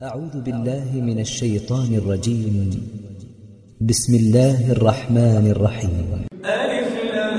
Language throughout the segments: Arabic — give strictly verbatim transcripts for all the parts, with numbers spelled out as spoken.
أعوذ بالله من الشيطان الرجيم. بسم الله الرحمن الرحيم. ألف لام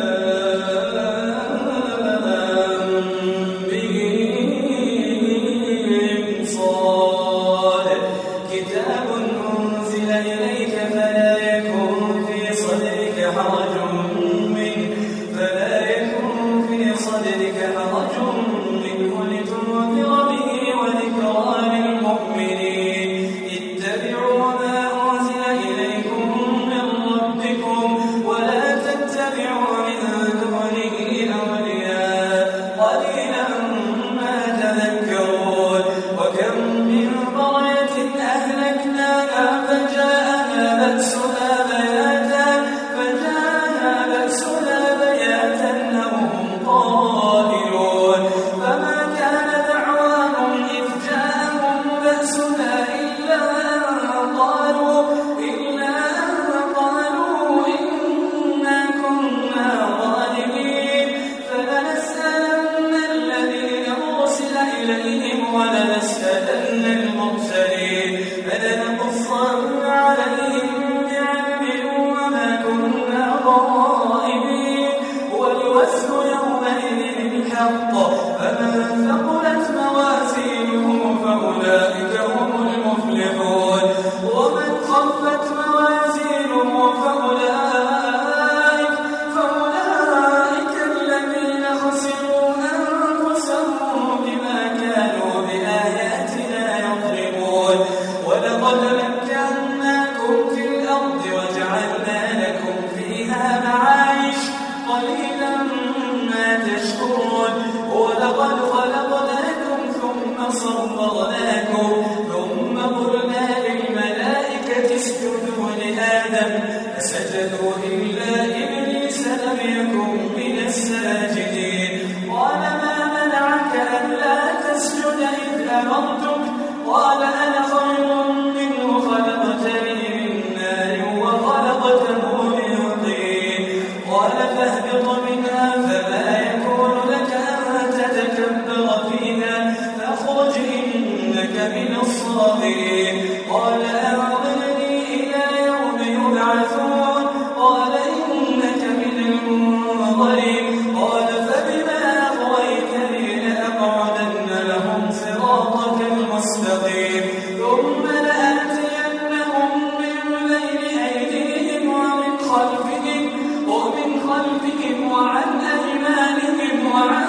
ميم صاد كتاب أنزل إليك فلا يكن في صدرك حرج منه فلا يكن في صدرك حرج منه لتنذر به وذكرى للمؤمنين. اتبعوا ما أنزل إليكم من ربكم ولا تتبعوا من دونه أولياء قليلا ما تذكرون. وكم من قرية أهلكناها فجاءها بأسنا بياتا فجاءها بأسنا بياتا أو هم قائلون. فما كان دعواهم إذ جاءهم بأسنا إلا أن قالوا إلا أن قالوا إنا كنا ظالمين. فلنسألن الذين أرسل إليهم ولنسألن المرسلين فلنقصن عليهم بعلم وما كنا غائبين. والوزن يومئذ الحق فمن ثقلت موازينه فأولئك هم المفلحون ومن خفت موازينه فأولئك فأولئك الذين خسروا أنفسهم بما كانوا بآياتنا يظلمون. ولقد مكناكم في الأرض وجعلنا لكم فيها معايش قليلا ما تشكرون. ولقد خلقناكم ثم صورناكم ثم قلنا للملائكة اسجدوا لآدم فسجدوا إلا إبليس لم يكن من الساجدين. قال ما منعك ألا تسجد إذ أمرتك قال أنا خير منه خلقتني من نار وخلقته من طين. قال فاهبط منها فما يكون لك أن تتكبر فيها فاخرج إنك من الصاغرين. قال أنظرني إلى يوم يبعثون قال إنك من المنظرين. قال فبما أغويتني لأقعدن لهم صراطك المستقيم ثم لآتينهم من بين أيديهم ومن خلفهم ومن خلفهم وعن أيمانهم وعن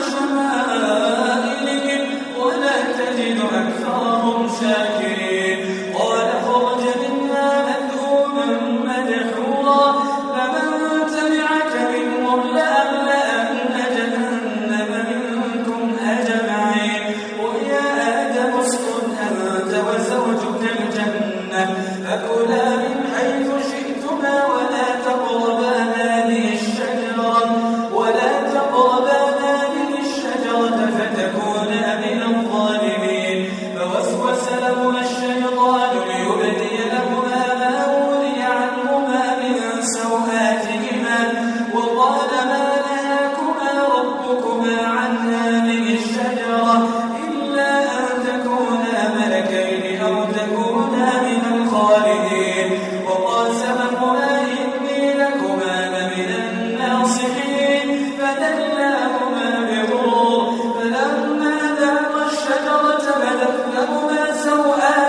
شمائلهم ولا تجد أكثرهم شاكرين. قال اخرج منها مذءوما مدحورا فمن تبعك منهم لأملأن جهنم منكم أجمعين. ويا آدم اسكن أنت وزوجك الجنة فكلا من حيث شئتما ولا تقربا هذه الشجرة ولا تقربا هذه الشجرة فتكونا من الظالمين. فوسوس لهما الشيطان ليبدي لهما ما وري عنهما من سوآتهما وقال ما نهاكما ربكما عن هذه الشجرة إلا أن تكونا ملكين أو تكونا من الخالدين. وقاسمهما إني لكما لمن الناصحين فدلاهما بغرور فلما ذاقا الشجرة بدت لهما سوآتهما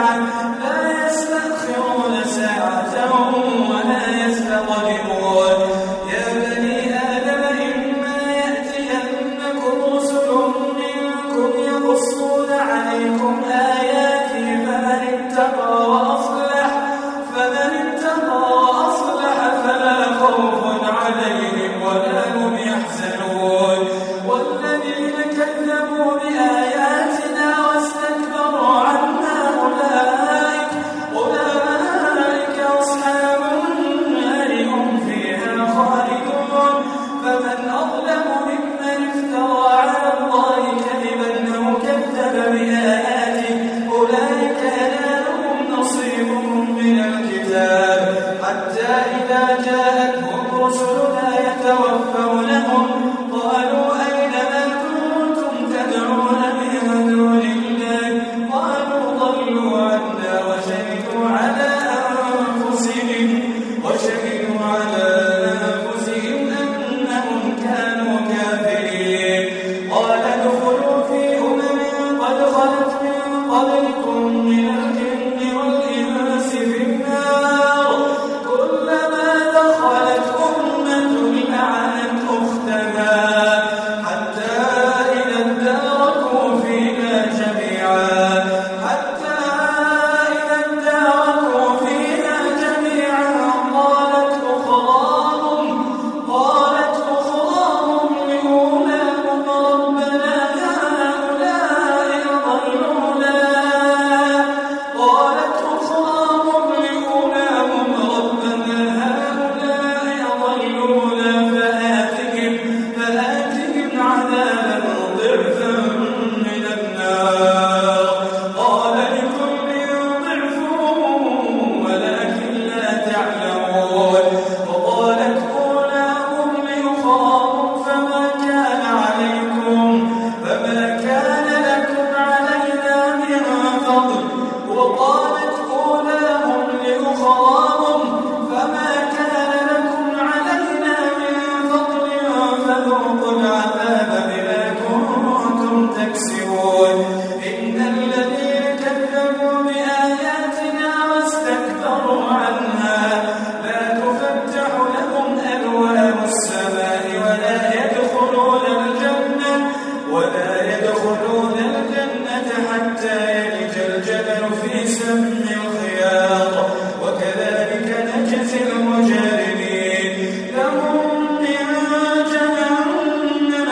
ساعة لا يستأخرون ساعة ولا يستقدمون يا بني آدم إما يأتينكم رسل منكم يقصون عليكم آياتي فمن اتقى وأصلح فمن اتقى وأصلح فلا خوف عليهم ولا هم يحزنون والذين كذبوا بآياتنا واستكبروا عنها أولئك أولئك أصحاب النار هم فيها خالدون فمن أظلم ممن افترى على الله كذبا أو كذب بآياته أولئك ينالهم نصيبهم من الكتاب حتى إذا جاءتهم رسلنا يتوفونهم قالوا أين ما كنتم تدعون من دون الله قالوا ضلوا عنا وشهدوا على أنفسهم وشهدوا على أنفسهم أنهم كانوا كافرين قال ادخلوا في أمم قد خلت من قبلكم من الجن والإنس في النار كلما دخلت أمة لعنت أختها حتى إذا اداركوا فيها جميعا حتى إذا اداركوا فيها جميعا قالت أخراهم قالت أخراهم لأولاهم ربنا هؤلاء أضلونا قالت أخراهم لأولاهم ربنا هؤلاء أضلونا فآتهم فآتهم عذابا ضعفا من النار قال لكل ضعف ولكن لا تعلمون وقالت أولاهم لأخراهم فما كان عليكم فما كان لكم علينا من فضل وقالت أولاهم لأخراهم فما كان لكم علينا من فضل فذوقوا العذاب بما كنتم تكسبون إن الذين كذبوا بآياتنا واستكبروا عنها لا تفتح لهم أبواب السماء ولا يدخلون الجنة ولا يدخلون الجنة حتى يلج الجبل في سم الخياط وكذلك نجزي المجرمين لهم من جهنم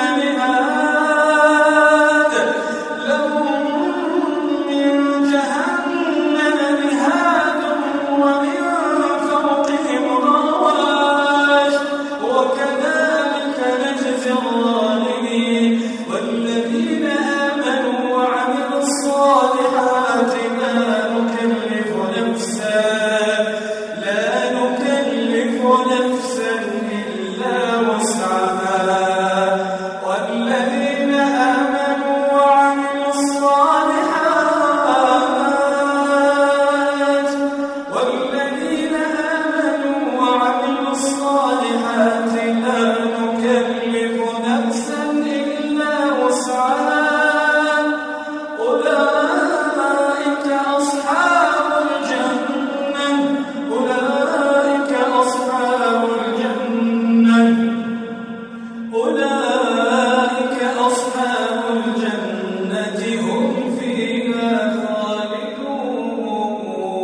مهاد لهم من جهنم مهاد ومن فوقهم غواش وكذلك نجزي الظالمين والذين آمنوا وعملوا الصالحات لا نكلف نفسا لا نكلف نفسا إلا وسعها والذين آمنوا وعملوا الصالحات والذين آمنوا وعملوا الصالحات لا نكلف نفسا إلا وسعها أولئك أصحاب الجنة أولئك أصحاب الجنة أولئك أصحاب الجنة هم فيها خالدون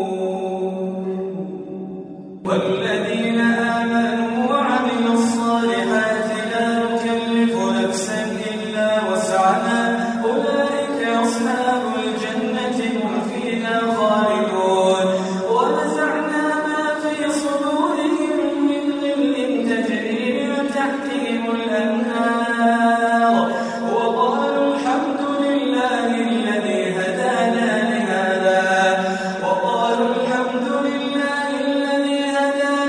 والذين آمنوا وعملوا الصالحات لا نكلف نفسا إلا وسعها أولئك أصحاب الجنة هم فيها خالدون ونزعنا ما في صدورهم من غل تجري من تحتهم الأنهار وقالوا الحمد لله الذي هدانا لهذا وقالوا الحمد لله الذي هدانا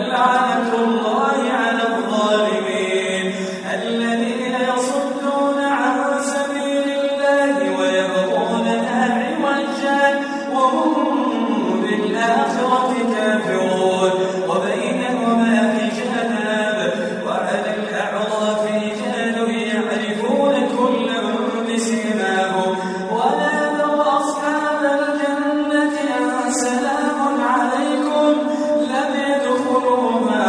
لعنة الله على الظالمين الذين يصدون عن سبيل الله ويبغونها عوجا وهم بالآخرة كافرون وبينهما حجاب وعلى الأعراف رجال يعرفون كلا بسيماهم ونادوا أصحاب الجنة أن سلام عليكم لم يدخلوها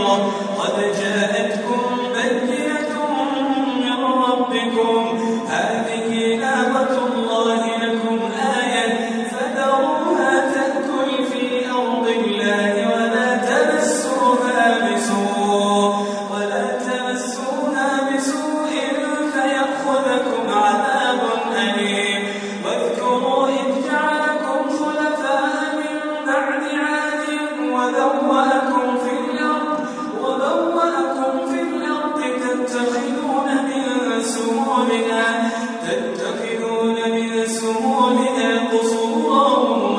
موعظة قد جاءتكم بينة من ربكم هذه ناقة الله لكم آية فذروها تأكل في أرض الله ولا تمسوها بسوء ولا تمسوها بسوء فيأخذكم عذاب أليم واذكروا إذ جعلكم خلفاء من بعد عاد وبوأكم في الأرض وبوأكم في الأرض تتخذون من سهولها تتخذون من سهولها قصورا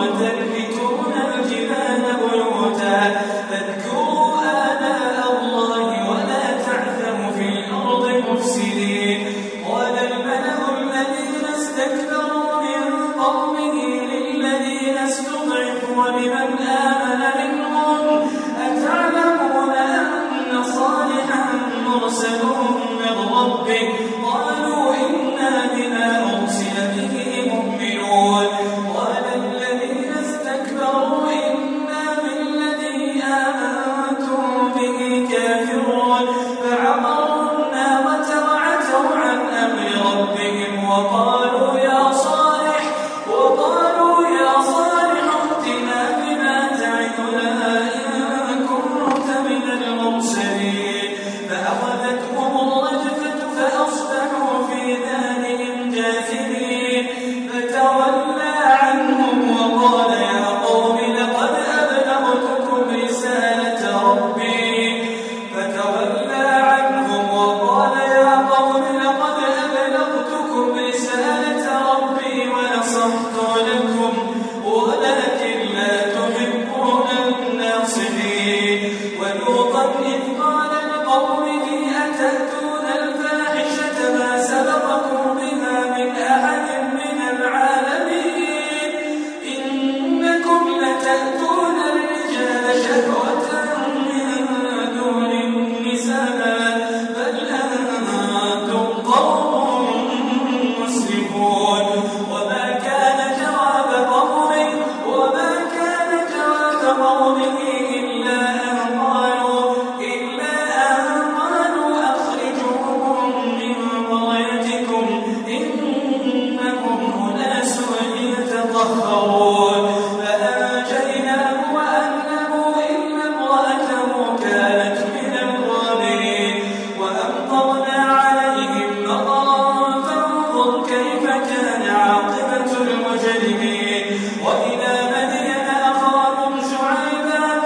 وتنحتون الجبال بيوتا فاذكروا آلاء الله ولا تعثموا في الأرض مفسدين قال الملأ الذين استكبروا من قومه للذين استضعفوا لمن آمن منهم أتعلمون أن صالحا مرسل من ربه قالوا إنا بما أرسل به مؤمنون قال الذين استكبروا إنا بالذي آمنتم به كافرون فعقروا الناقة وعتوا عن أمر ربهم وقالوا يا صالح وقالوا يا صالح ائتنا بما تعدنا إن كنت من المرسلين فأخذتهم الرجفة فأصبحوا في دارهم جاثمين فتولى عنهم وقال يا قوم لقد أبلغتكم رسالة ربي فتولى عنهم وقال يا قوم لقد أبلغتكم رسالة ربي ونصحت لكم ولكن لا تحبون الناصحين ولوطا إذ قال لقومه أتأتون الفاحشة ما سبقكم بها من أحد من العالمين إنكم لتأتون الرجال شهوة من دون النساء بل أنتم قوم مسرفون وما كان جواب قومه وما كان جواب قومه إلا أن قالوا إلا أن قالوا أخرجوهم من قريتكم إنهم أناس يتطهرون فأنجيناه وأهله إلا امرأته كانت من الغابرين وأمطرنا عليهم مطرا فانظر كيف كان عاقبة المجرمين وإلى مدين أخاهم شعيبا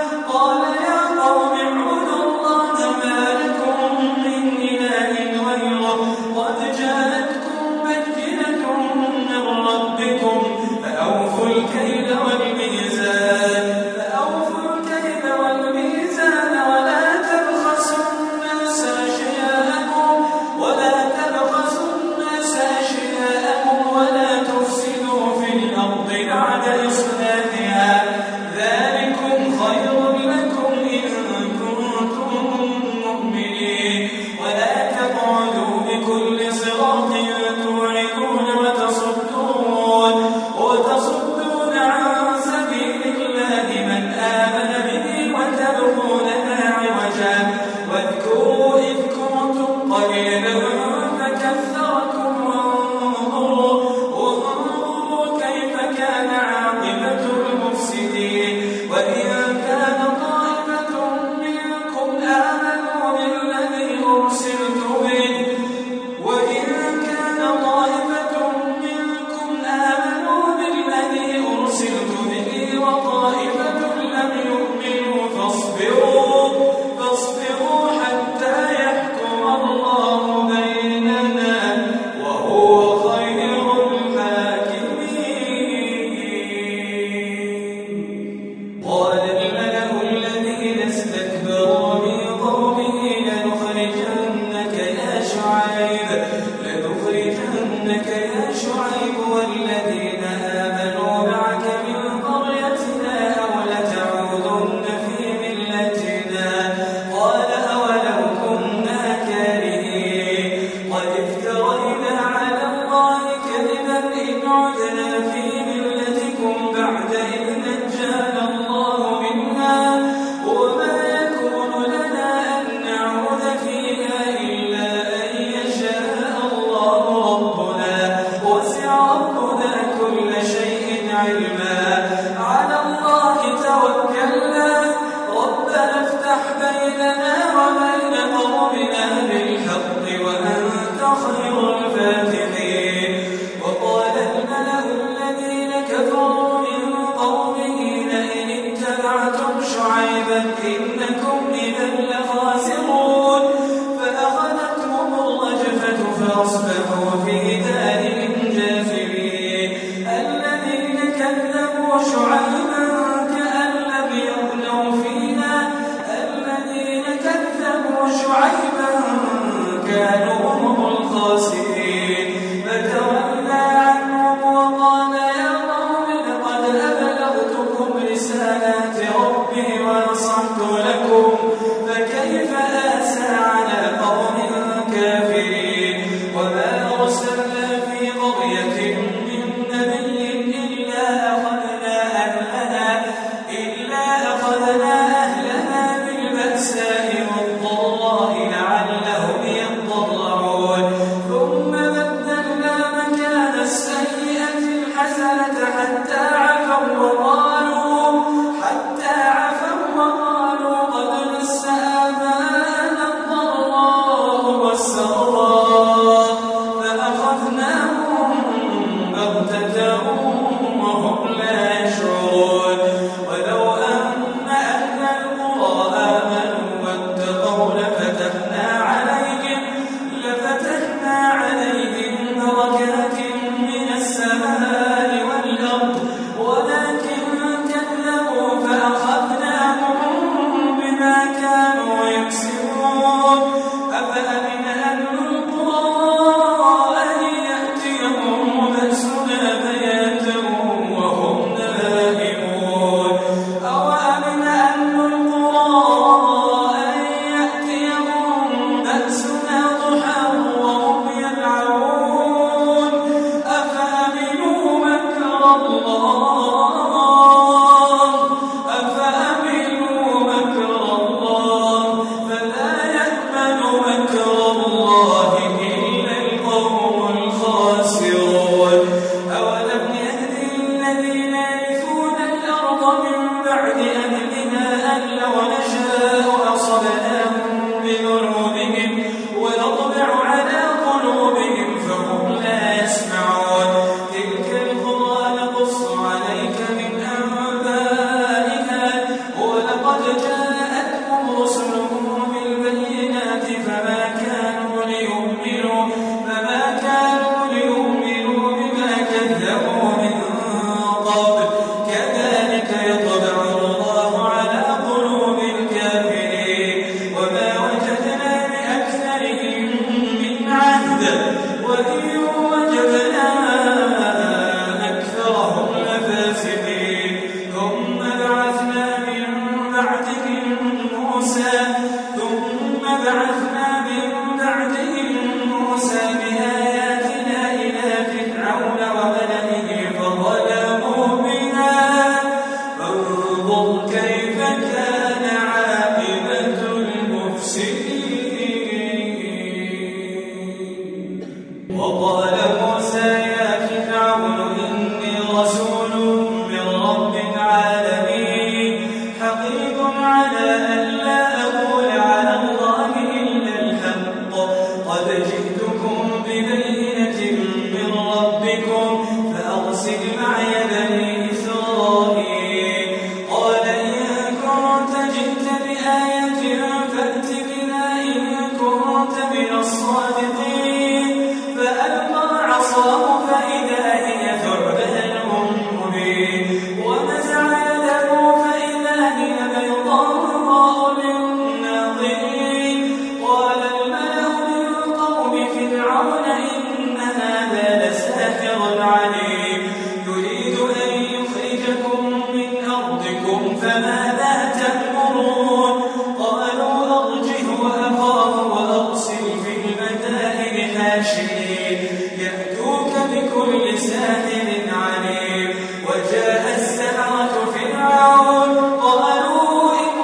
بيننا وبين قومنا بالحق وأنت خير الفاتحين. وقال الملأ الذين كفروا من قومه لئن اتبعتم شعيبا إنكم إذا لخاسرون. فأخذتهم الرجفة فأصبحوا في دارهم جاثمين. الذين كذبوا شعيبا كأن لم يغنوا فيها. الذين كذبوا شعيبا كانوا هم الخاسرين. فتولى عنهم وقال يا قوم لقد أبلغتكم رسالات ربي ونصحت لكم فكيف آسى على قوم كافرين. وما أرسلنا في قرية من نبي إلا أخذنا أهلها إلا أخذنا أهلها بالبأساء والضراء لعلهم يضرعون. ثم بدلنا مكان السيئة الحسنة حتى عفوا وقالوا حتى عفوا وقالوا قد مس آباءنا الضراء والسراء فأخذناهم بغتة وهم لا يشعرون. ولو أن أهل القرى آمنوا واتقوا لفتحنا عليهم لفتحنا عليهم بركات من السماء والأرض ولكن كذبوا فأخذناهم بما كانوا يكسبون. أفأمن أهل القرى أن يأتيهم بأسنا بياتا وهم نائمون. أوأمن أهل القرى أن يأتيهم بأسنا ضحى وهم يلعبون. أفأمنوا مكر الله أفأمنوا مكر الله فلا يأمن مكر الله إلا القوم الخاسرون. أولم يهد الذين يرثون الأرض من بعد أهلها أن لو نشاء أصبناهم بذنوبهم ونطبع على قلوبهم فهم لا يسمعون. تلك القرى نقص عليك من أنبائها ولقد جاءتهم رسلهم بالبينات فما كانوا ليؤمنوا فما كانوا ليؤمنوا بما كذبوا من قبل. كذلك يطبع الله على قلوب الكافرين. وما وجدنا لأكثرهم من عهد وإن وجدنا أكثرهم لفاسقين. ثم بعثنا من بعدهم موسى ثم بعثنا من بعدهم موسى بآياتنا إلى فرعون وملئه فظلموا بها فانظر كيف كان عاقبة المفسدين. وقال موسى يا فرعون إني رسول من رب العالمين حقيق على أن لا أقول على الله إلا الحق قد جئتكم ببينة من ربكم فأرسل معي بني إسرائيل. قال إن كنت جئت بآية فأت بها إن كنت من الصادقين. فألقى عصاه فإذا هي ثعبان مبين ونزع يده فإذا هي بيضاء للناظرين. قال الملأ من قوم فرعون إن هذا لساحر عليم يريد أن يخرجكم من أرضكم فماذا تأمرون. قالوا أرجه وأخاه وأرسل في المدائن حاشرين يأتوك بكل ساحر عليم. وجاء السحرة فرعون قالوا إن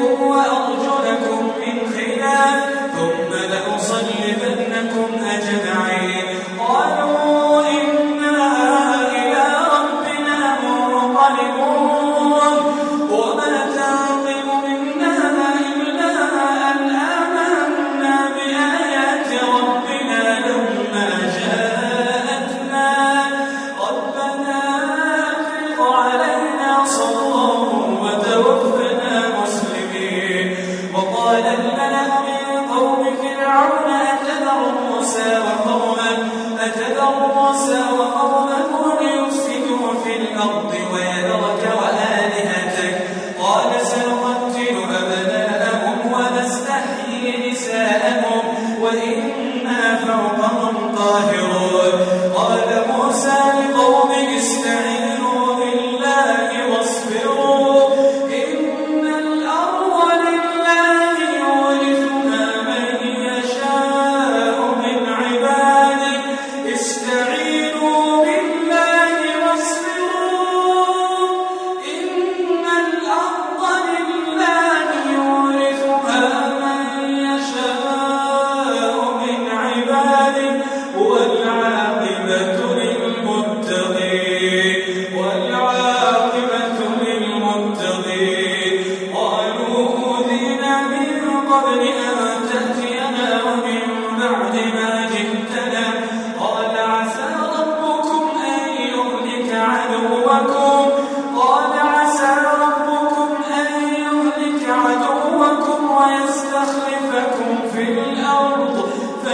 أيديكم وأرجلكم من خلاف ثم لأصلبنكم أجمعين قالوا إنا إلى ربنا منقلبون وما تنقم منا إلا أن آمنا بآيات ربنا لما جاءتنا ربنا أفرغ علينا صبرا وتوفنا مسلمين وقال الملأ من قوم فرعون أتذر موسى وقومه أتذر موسى وقومه ليفسدوا في الأرض ويذرك وآلهتك قال سنقتل أبناءهم ونستحيي نساءهم وإنا فوقهم قاهرون قال موسى لقومه استعينوا بالله واصبروا إن الأرض لله يورثها من يشاء من عباده استعينوا بالله واصبروا إن الأرض لله يورثها من يشاء من عباده والعاقبة للمتقين والعاقبة للمتقين قالوا أوذينا من قبل أن تأتينا ومن بعد ما جئتنا قال عسى ربكم أن يهلك عدوكم قال عسى ربكم أن يهلك عدوكم ويستخلفكم في الأرض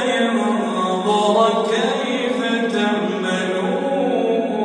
فينظر كيف تعملون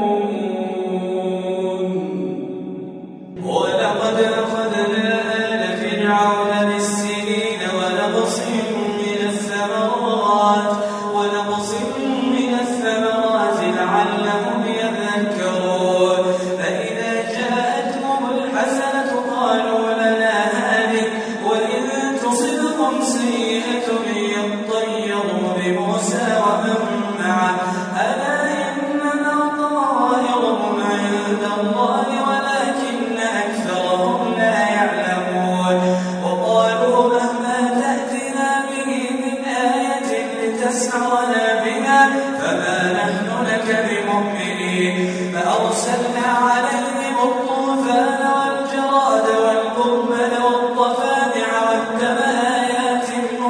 ولقد أخذنا آل فرعون بالسنين ونقص من الثمرات ونقص من الثمرات لعلهم يذكرون فإذا جاءتهم الحسنة قالوا لنا هذه وإن تصبهم سيئة يطيروا بموسى ومن معه ألا إنما طائرهم عند الله ولكن أكثرهم لا يعلمون وقالوا مهما تأتنا به من آية لتسحرنا بها فما نحن لك بمؤمنين فأرسلنا عليهم الطوفان والجراد والقمل والضفادع والدم آيات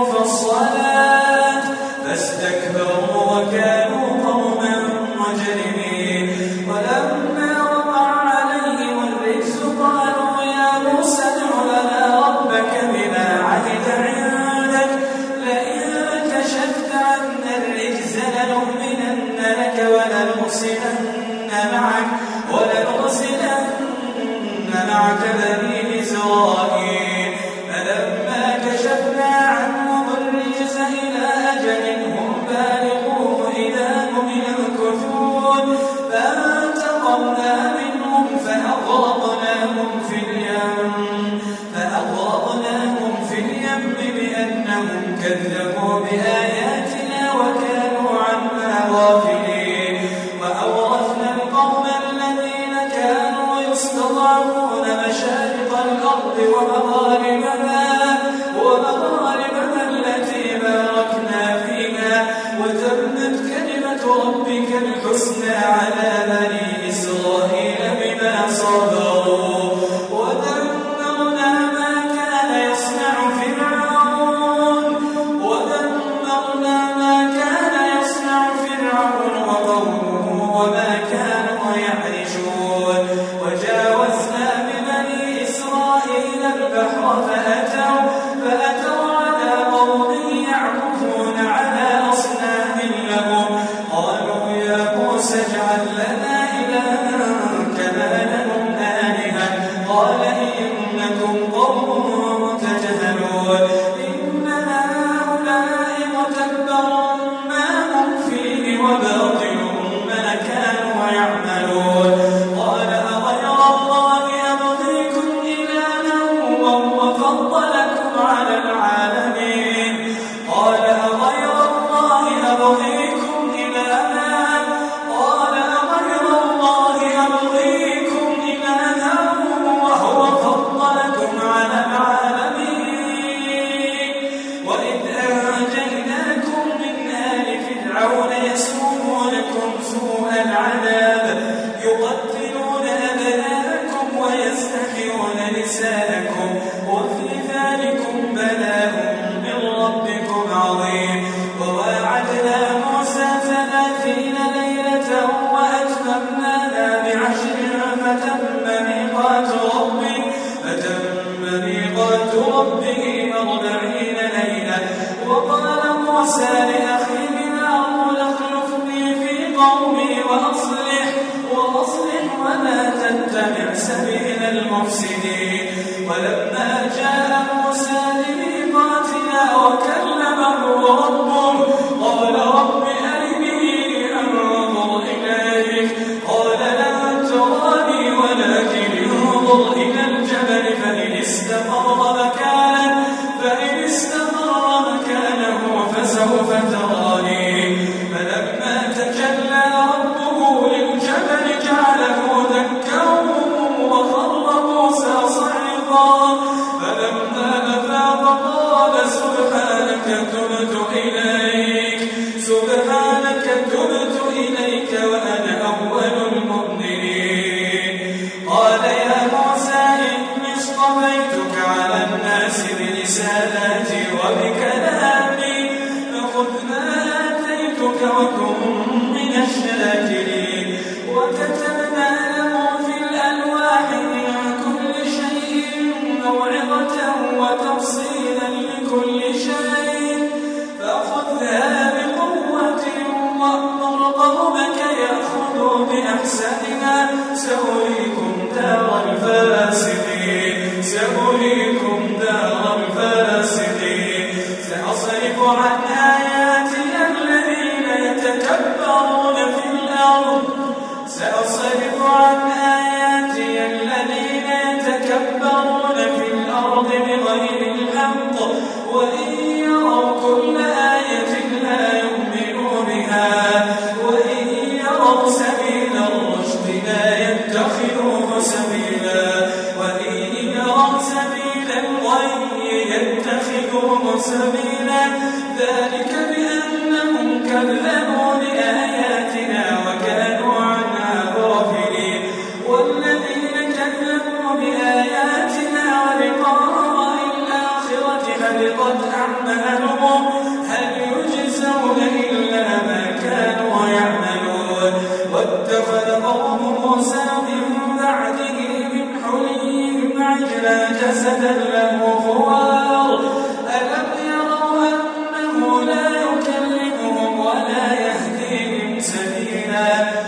مفصلات فاستكبروا وكانوا قوما مجرمين ولما وقع عليهم الرجس قالوا يا موسى ادع لنا ربك بما عهد عندك لئن كشفت عنا الرجز لنؤمنن لك ولنرسلن معك ولنرسلن معك بني إسرائيل فلما كشفنا عنهم الرجز إلى أجل هم بالغوه إذا هم ينكثون فانتقمنا منهم فأغرقناهم في اليم فأغرقناهم في اليم بأنهم كذبوا بآياتنا وكانوا عنها غافلين وأورثنا القوم الذين كانوا يستضعفون مشارق الأرض ومغاربها ومغاربها التي باركنا فيها وتمت كلمة ربك الحسنى على بني إسرائيل بما صبروا ودمرنا ما كان يصنع فرعون ودمرنا ما كان يصنع فرعون وقومه وما كانوا يعرشون وجاوزنا ببني إسرائيل البحر فأتوا فأتوا على قوم يعكفون على أصنام لهم قالوا يا موسى اجعل لنا إلها كما لهم آلهة قال إنكم قوم تجهلون إن هؤلاء متبر ما هم فيه وباطل ما كانوا يعملون قال أغير الله أبغيكم إلها وهو فضلكم على العالمين قال أغير الله أبغيكم إلها قال أغير الله أبغيكم إلها وهو فضلكم على العالمين لسانكم وفي ذلكم بلاء من ربكم عظيم. وواعدنا موسى ثلاثين ليلة وأتممناها بعشر فتم ميقات ربه فتم ميقات ربه أربعين ليلة. وقال موسى لأخيه هارون اخلفني في قومي وأصلح وأصلح ولا تتبع سبيل المفسدين. ولما جاء موسى لميقاتنا وكلمه ربه قال رب أرني أنظر إليك قال لن تراني ولكن انظر إلى الجبل فإن استقر مكانه فإن استقر مكانه فسوف تراني. فلما تجلى ربه للجبل جعله دكا وخر موسى صعقا. فلما أفاق قال سبحانك تبت إليك سبحانك تبت إليك وأنا أول المؤمنين. قال يا موسى إني اصطفيتك على الناس برسالاتي وبكلامي فخذ ما آتيتك وكن من الشاكرين. وكتبنا له في الألواح من كل شيء موعظة وتفصيلا لكل شيء فخذها بقوة وأمر قومك يأخذوا بأحسنها سأريكم دار الفاسقين سأريكم دار الفاسقين. سأصرف عن آياتي الذين يتكبرون في الأرض سأصرف عن آياتي الذين يتكبرون في الأرض بغير الحق وإن يروا كل آية لا يؤمنوا بها وإن يروا سبيل الرشد لا يتخذوه سبيلا وإن يروا سبيل الغي يتخذوه سبيلا. ذلك بأنهم كذبوا بآياتنا وكانوا عنها غافلين. والذين كذبوا بآياتنا ولقاء الآخرة حبطت أعمالهم هل يجزون إلا ما كانوا يعملون. واتخذ قوم موسى من بعده من حليهم عجلا جسدا له خوار ألم يروا أنه لا يكلمهم ولا يهديهم سبيلا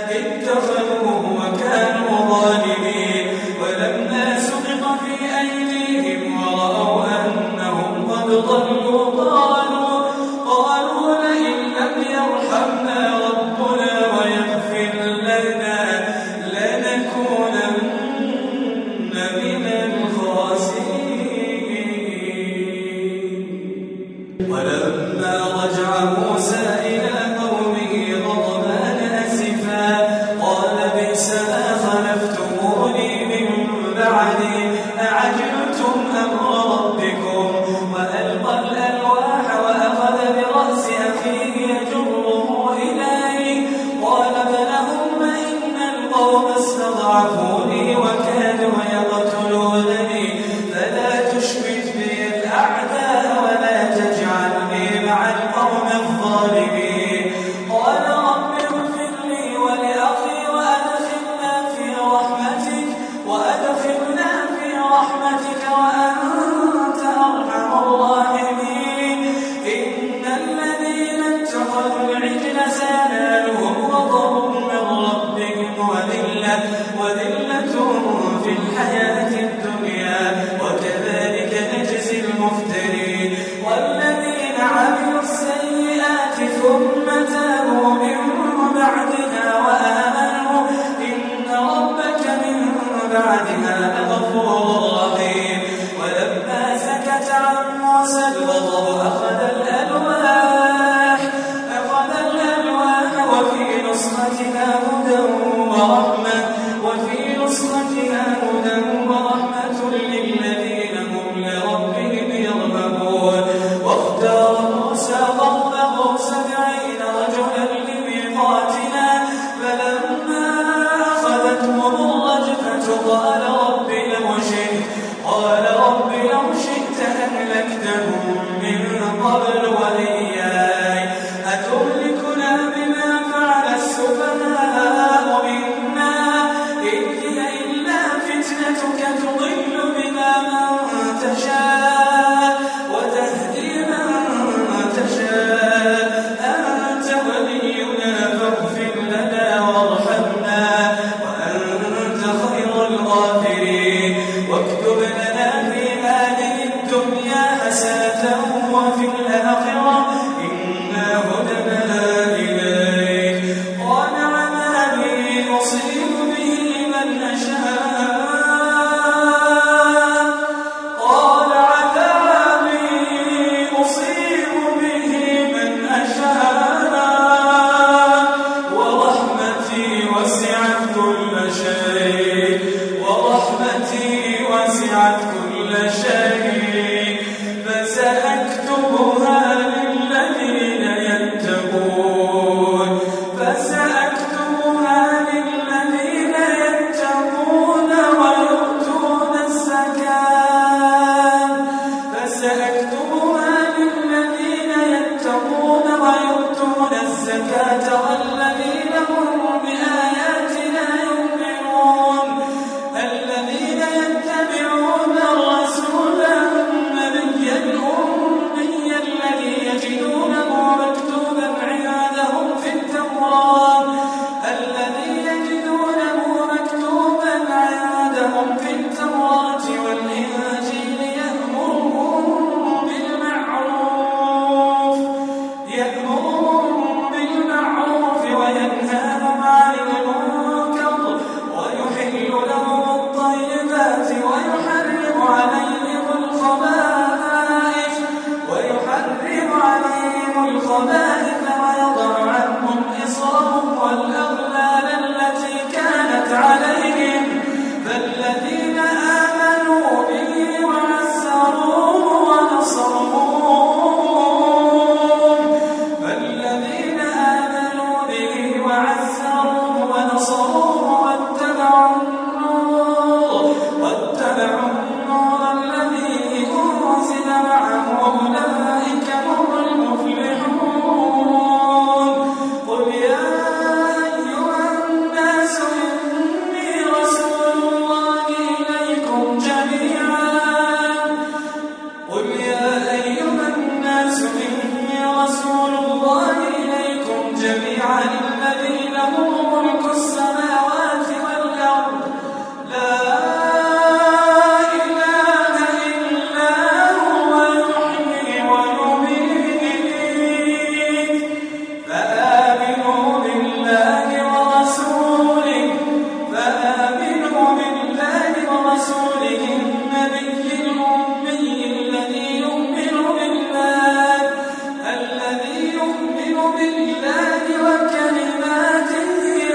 اتخذوه وكانوا ظالمين. ولما سقط في أيديهم ورأوا أنهم قد ضلوا قالوا قالوا لئن لم يرحمنا ربنا ويغفر لنا لنكونن من الخاسرين. ولما رجع موسى إلى قومه غضبان أسفا قال بئس ما خلفتموني من بعدي أعجلتم أمر ربكم. وألقى الألواح وأخذ برأس أخيه يجره إليه قال ابن أم إن القوم استضعفوني وكانوا يقتلونني فلا تشمت بي الأعداء ولا تجعلني مع القوم الظالمين. قال رب اغفر لي ولأخي وأدخلنا في رحمتك وأدخلنا في رحمتك وأنت أرحم الراحمين. إن الذين اتخذوا العجل سينالهم غضب من ربهم وذلة وذلة في الحياة الدنيا وكذلك نجزي المفترين. والذين عملوا السيئات ثم تابوا من بعدها وآمنوا إن ربك من بعدها لغفور رحيم. ولما سكت عن موسى الغضب أخذ الألواح أخذ الألواح وفي نسختها هدى ورحمة وفي نسختها هدى ورحمة للذين هم لربهم يرهبون. واختار موسى قومه سبعين رجلا لميقاتنا فلما أخذتهم الرجفة قال رب لو شئت قال رب لو شئت أهلكتهم من قبل وإياي أتهلكنا بما فعل السفهاء منا إن هي إلا فتنتك تضل بها من تشاء وتهدي من تشاء أنت ولينا فاغفر لنا وارحمنا وأنت خير الغافرين واكتب لنا في هذه الدنيا حسنة وفي الآخرة إنا هدنا إليك قال عذابي أصيب به من أشاء قال عذابي أصيب به من أشاء ورحمتي وسعت كل شيء ورحمتي وسعت كل شيء فسأكتبها للذين يتقون فسأكتبها للذين يتقون ويؤتون الزكاة فسأكتبها للذين يتقون ويؤتون الزكاة والذين هم بآياتنا يؤمنون الذين يتبعون الرسول النبي الأمي الذي يجدونه مكتوبا عندهم في التوراة الذي يجدونه مكتوبا عندهم في التوراة والإنجيل يأمرهم بالمعروف يأمرهم بالمعروف وينهاهم عن المنكر ويحل لهم الطيبات ويحرم عليهم الخبائث ويحرم عليهم الخبائث ويضع عنهم إصرهم والأغلال التي كانت عليهم فالذين آمنوا به وعزروه ونصروه فالذين آمنوا به وعزروه ونصروه واتبعوا النور واتبعوا النور الذي أنزل معه أولئك هم المفلحون قل يا أيها الناس إني رسول الله إليكم جميعا قل يا أيها الناس إني رسول الله إليكم جميعا الذي له ملك السماوات والأرض لا إله إلا هو يحيي ويميت فآمنوا بالله ورسوله فآمنوا بالله ورسوله النبي الأمي الذي يؤمن بالله الذي يؤمن بالله وكلماته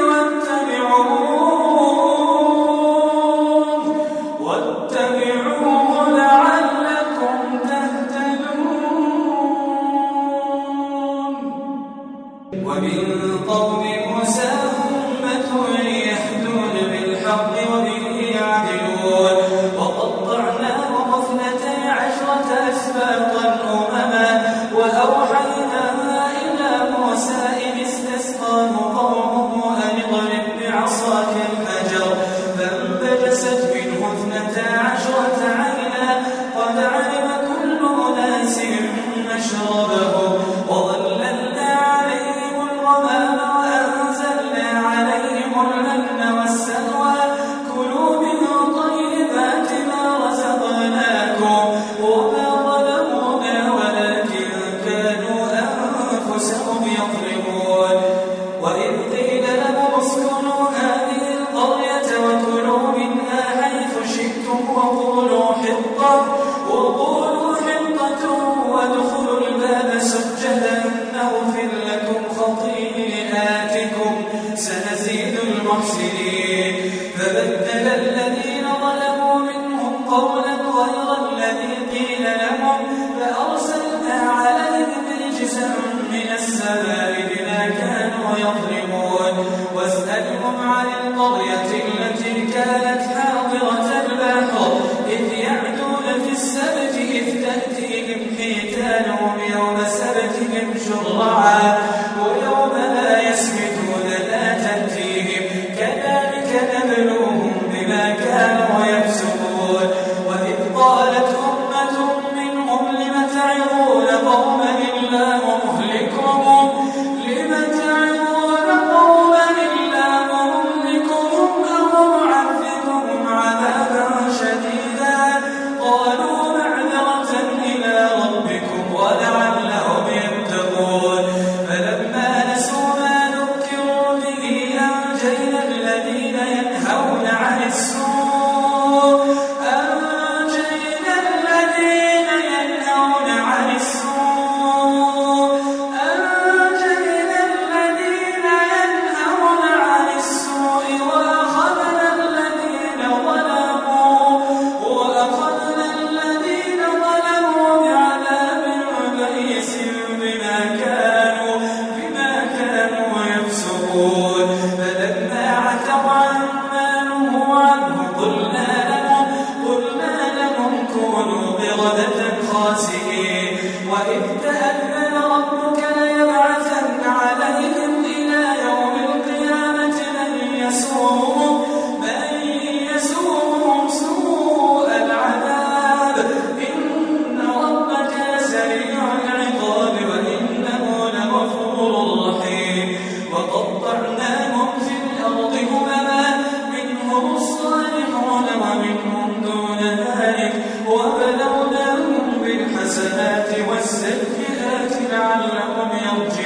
واتبعوه واتبعوه لعلكم تهتدون ومن قوم موسى أمة يهدون بالحق وبه يعدلون وقطعناهم اثنتي عشرة أسباطا أمما وأوحينا إلى موسى إذ استسقاه قومه أن اضرب بعصاك الحجر فانبجست منه اثنتا عشرة عينا قد علم كل أناس مشربهم وظللنا عليهم الغمام وأنزلنا عليهم المن والسلوى كلوا من طيبات ما رزقناكم وما ظلمونا ولكن كانوا أنفسهم يظلمون وإذ قيل لهم اسكنوا هذه القرية وكلوا منها حيث شئتم وقولوا حطة وقولوا حطة وادخلوا الباب سجدا نغفر لكم خطيئاتكم سنزيد المحسنين فبدل الذين ظلموا منهم قولا غير الذي قيل لهم فأرسلنا عليهم رجزا من السماء بما كانوا يظلمون واسألهم عن القرية التي كانت حاضرة البحر إذ يعلمون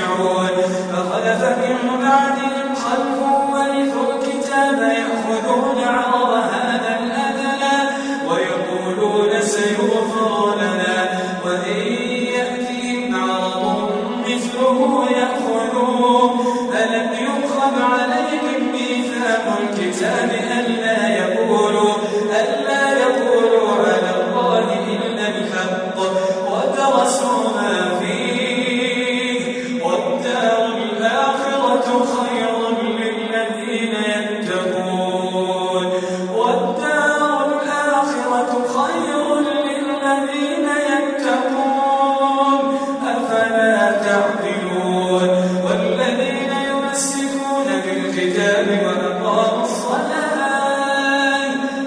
يرجعون فخلف من بعدهم خلف ورثوا الكتاب يأخذون عرض هذا الأدنى ويقولون سيغفر لنا وإن يأتهم عرض مثله يأخذوه ألم يؤخذ عليهم ميثاق الكتاب ألا يقولوا ألا يقولوا على الله إلا الحق ودرسوا ما فيه والدار الآخرة خير للذين يتقون والدار الآخرة خير للذين يتقون أفلا تعقلون والذين يمسكون بالكتاب وأقاموا الصلاة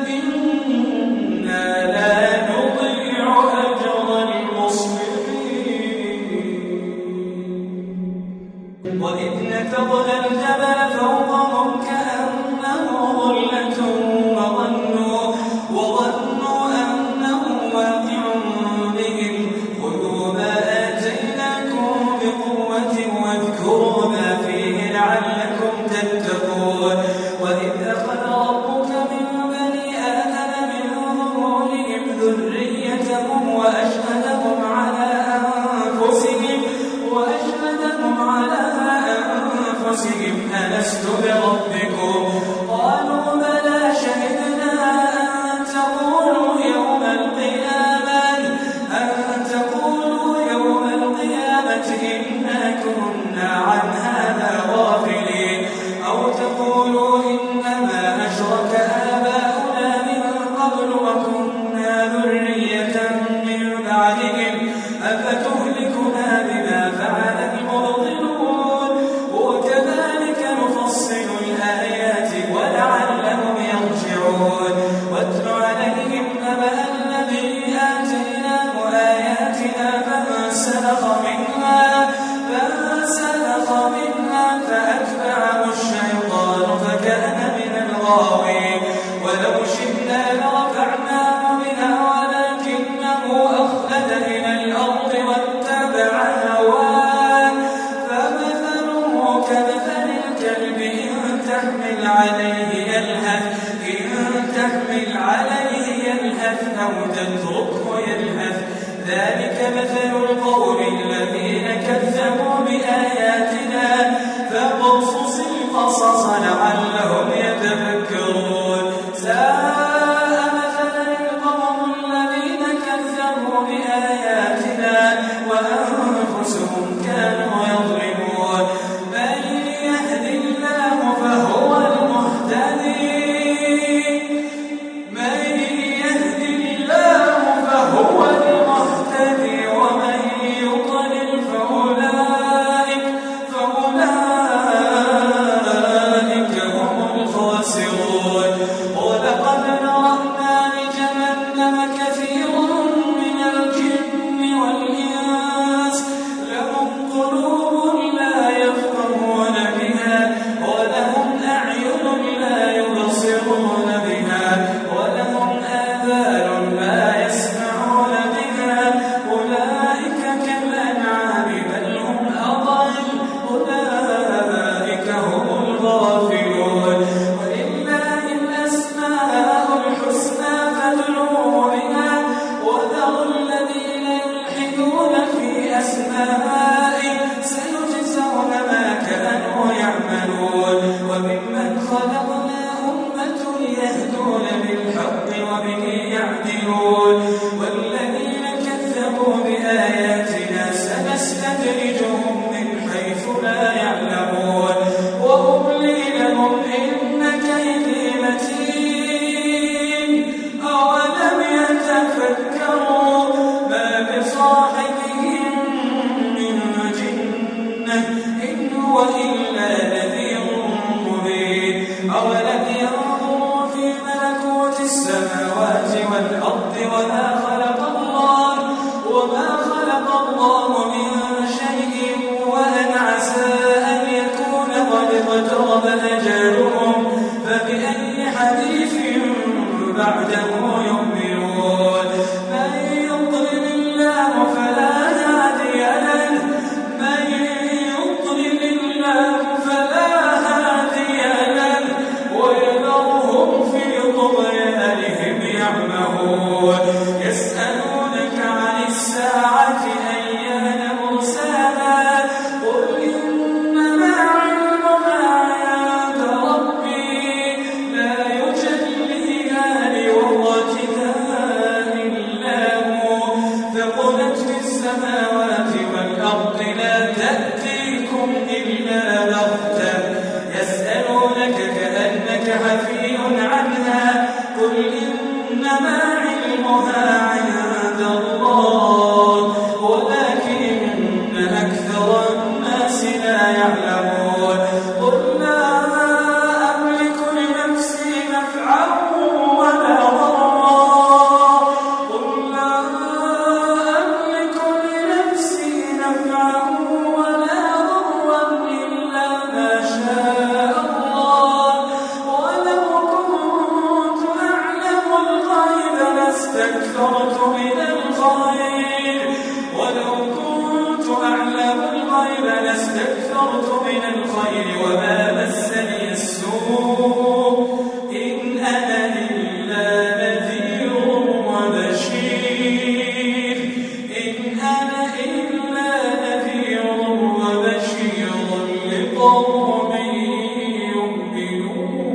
إنا لا نضيع أجر المصلحين وإذ نتقنا الجبل فوقهم كأنه ظلة وظنوا وظنوا أنه واقع بهم خذوا ما آتيناكم بقوة واذكروا ما فيه لعلكم تتقون وإذ أخذ ربك من بني آدم من ظهورهم ذريتهم وأشهدهم على أنفسهم وأشهدهم على أنفسهم ألست بربكم قالوا بلى شهدنا أن تقولوا يوم القيامة أن تقولوا يوم القيامة إنا كنا عن هذا غافلين أو تقولوا إنما أشرك آباؤنا من قبل وكنا ذرية من بعدهم أفتهلكنا بما فعل المبطلون وكذلك نفصل الآيات ولعلهم يرجعون واتل عليهم نبأ الذي آتيناه آياتنا فانسلخ منها فانسلخ منها فأتبعه الشيطان فكان من الغاوين ولو شئنا لرفعناه بها ولكنه أخلد إلى الأرض واتبع هواه فمثله كمثل الكلب إن تحمل عليه يلهث إن تحمل عليه يلهث أو تتركه يلهث ذلك مثل القوم الذين كذبوا بآياتنا فاقصص القصص لعلهم يتفكرون ساء مثلا القوم الذين كذبوا بآياتنا وأنفسهم كانوا يظلمون من يهد الله فهو المهتدي من يهد الله فهو المهتدي ومن يضلل فأولئك فأولئك هم الخاسرون ولقد نرأنا لجهنم كثيرا من الجن والإنس لهم قلوب لا يفقهون بها ولهم أعين لا يبصرون بها ولهم آذان لا يسمعون بها أولئك كالأنعام بل هم أضل أولئك هم الغافلون ولله الأسماء الحسنى فادعوه بها وذروا الذين يلحدون في أسمائه سيجزون ما كانوا يعملون وممن خلقنا أمة يهدون بالحق وبه يعدلون والذين كذبوا بآياتنا سنستدرجهم من حيث لا يعلمون وأملي لهم إن كيدي متين أولم يتفكروا ما بصاحبهم من جنة إن هو إلا نذير مبين أولم ينظروا في ملكوت السماوات والأرض وما خلق الله وما خلق الله من شيء وأن عسى أن يكون قد اقترب أجلهم فبأي حديث بعده يؤمنون من يضلل الله فلا هادي له من علمها عند الله ولكن أكثر الناس لا يعلمون قل لا أملك لنفسي نفعا ولا ضرا قل لا أملك لنفسي نفعا ولا ضرا إلا ما شاء الله ولو كنت أعلم الغيب لاستكثرت من الخير ولو كنت أعلم الغيب لاستكثرت من الخير وما مسني السوء إن أنا إلا نذير وبشير إن أنا إلا نذير وبشير لقوم يؤمنون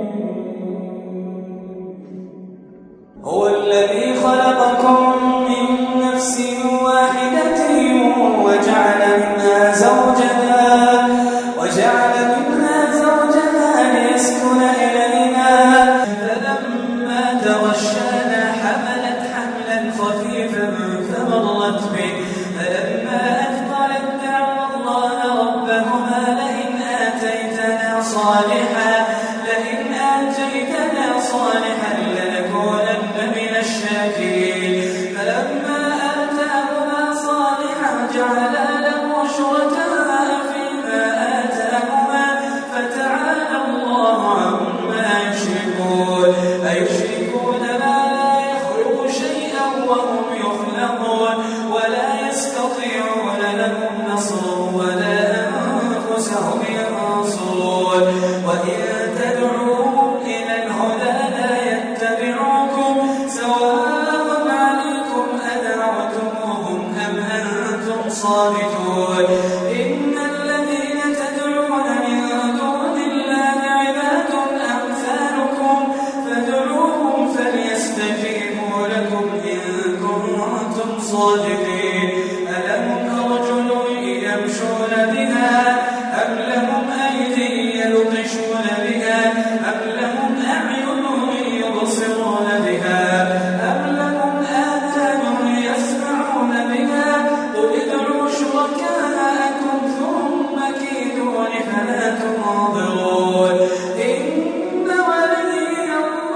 هو الذي خلقكم من نفس واحدة وجعل منها زوجها وجعل منها زوجها ليسكن إليها فلما تغشانا حملت حملا خفيفا فمرت به فلما أثقلت دعوا الله ربهما لئن آتيتنا صالحا لئن آتيتنا صالحا لنكونن من الشاكرين فلما آتاهما صالحا جعلا له شركاء فيما آتاهما فتعالى الله عما يشركون أيشركون ما لا يخلق شيئا وهم يخلقون ولا يستطيعون لهم نصرا ولا أنفسهم ينصرون وإن تدعوهم إلى الهدى لا يتبعوكم سواء عليكم أدعوتموهم أم أنتم صامتون إن الذين تدعون من دون الله عباد أمثالكم فادعوهم فليستجيبوا لكم إن كنتم صادقين ألهم أرجل يمشون بها أم لهم أيدي يبطشون بها أم لهم أعين يبصرون بها أم لهم آذان يسمعون بها قل ادعوا شركاءكم ثم كيدون فلا تنظرون إن ولي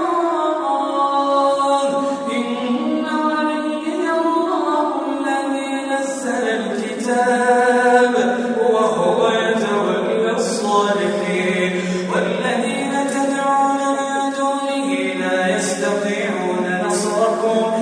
الله إن ولي الله الذي نزل الكتاب وهو يتولى الصالحين والذين تدعون من دونه لا يستطيعون نصركم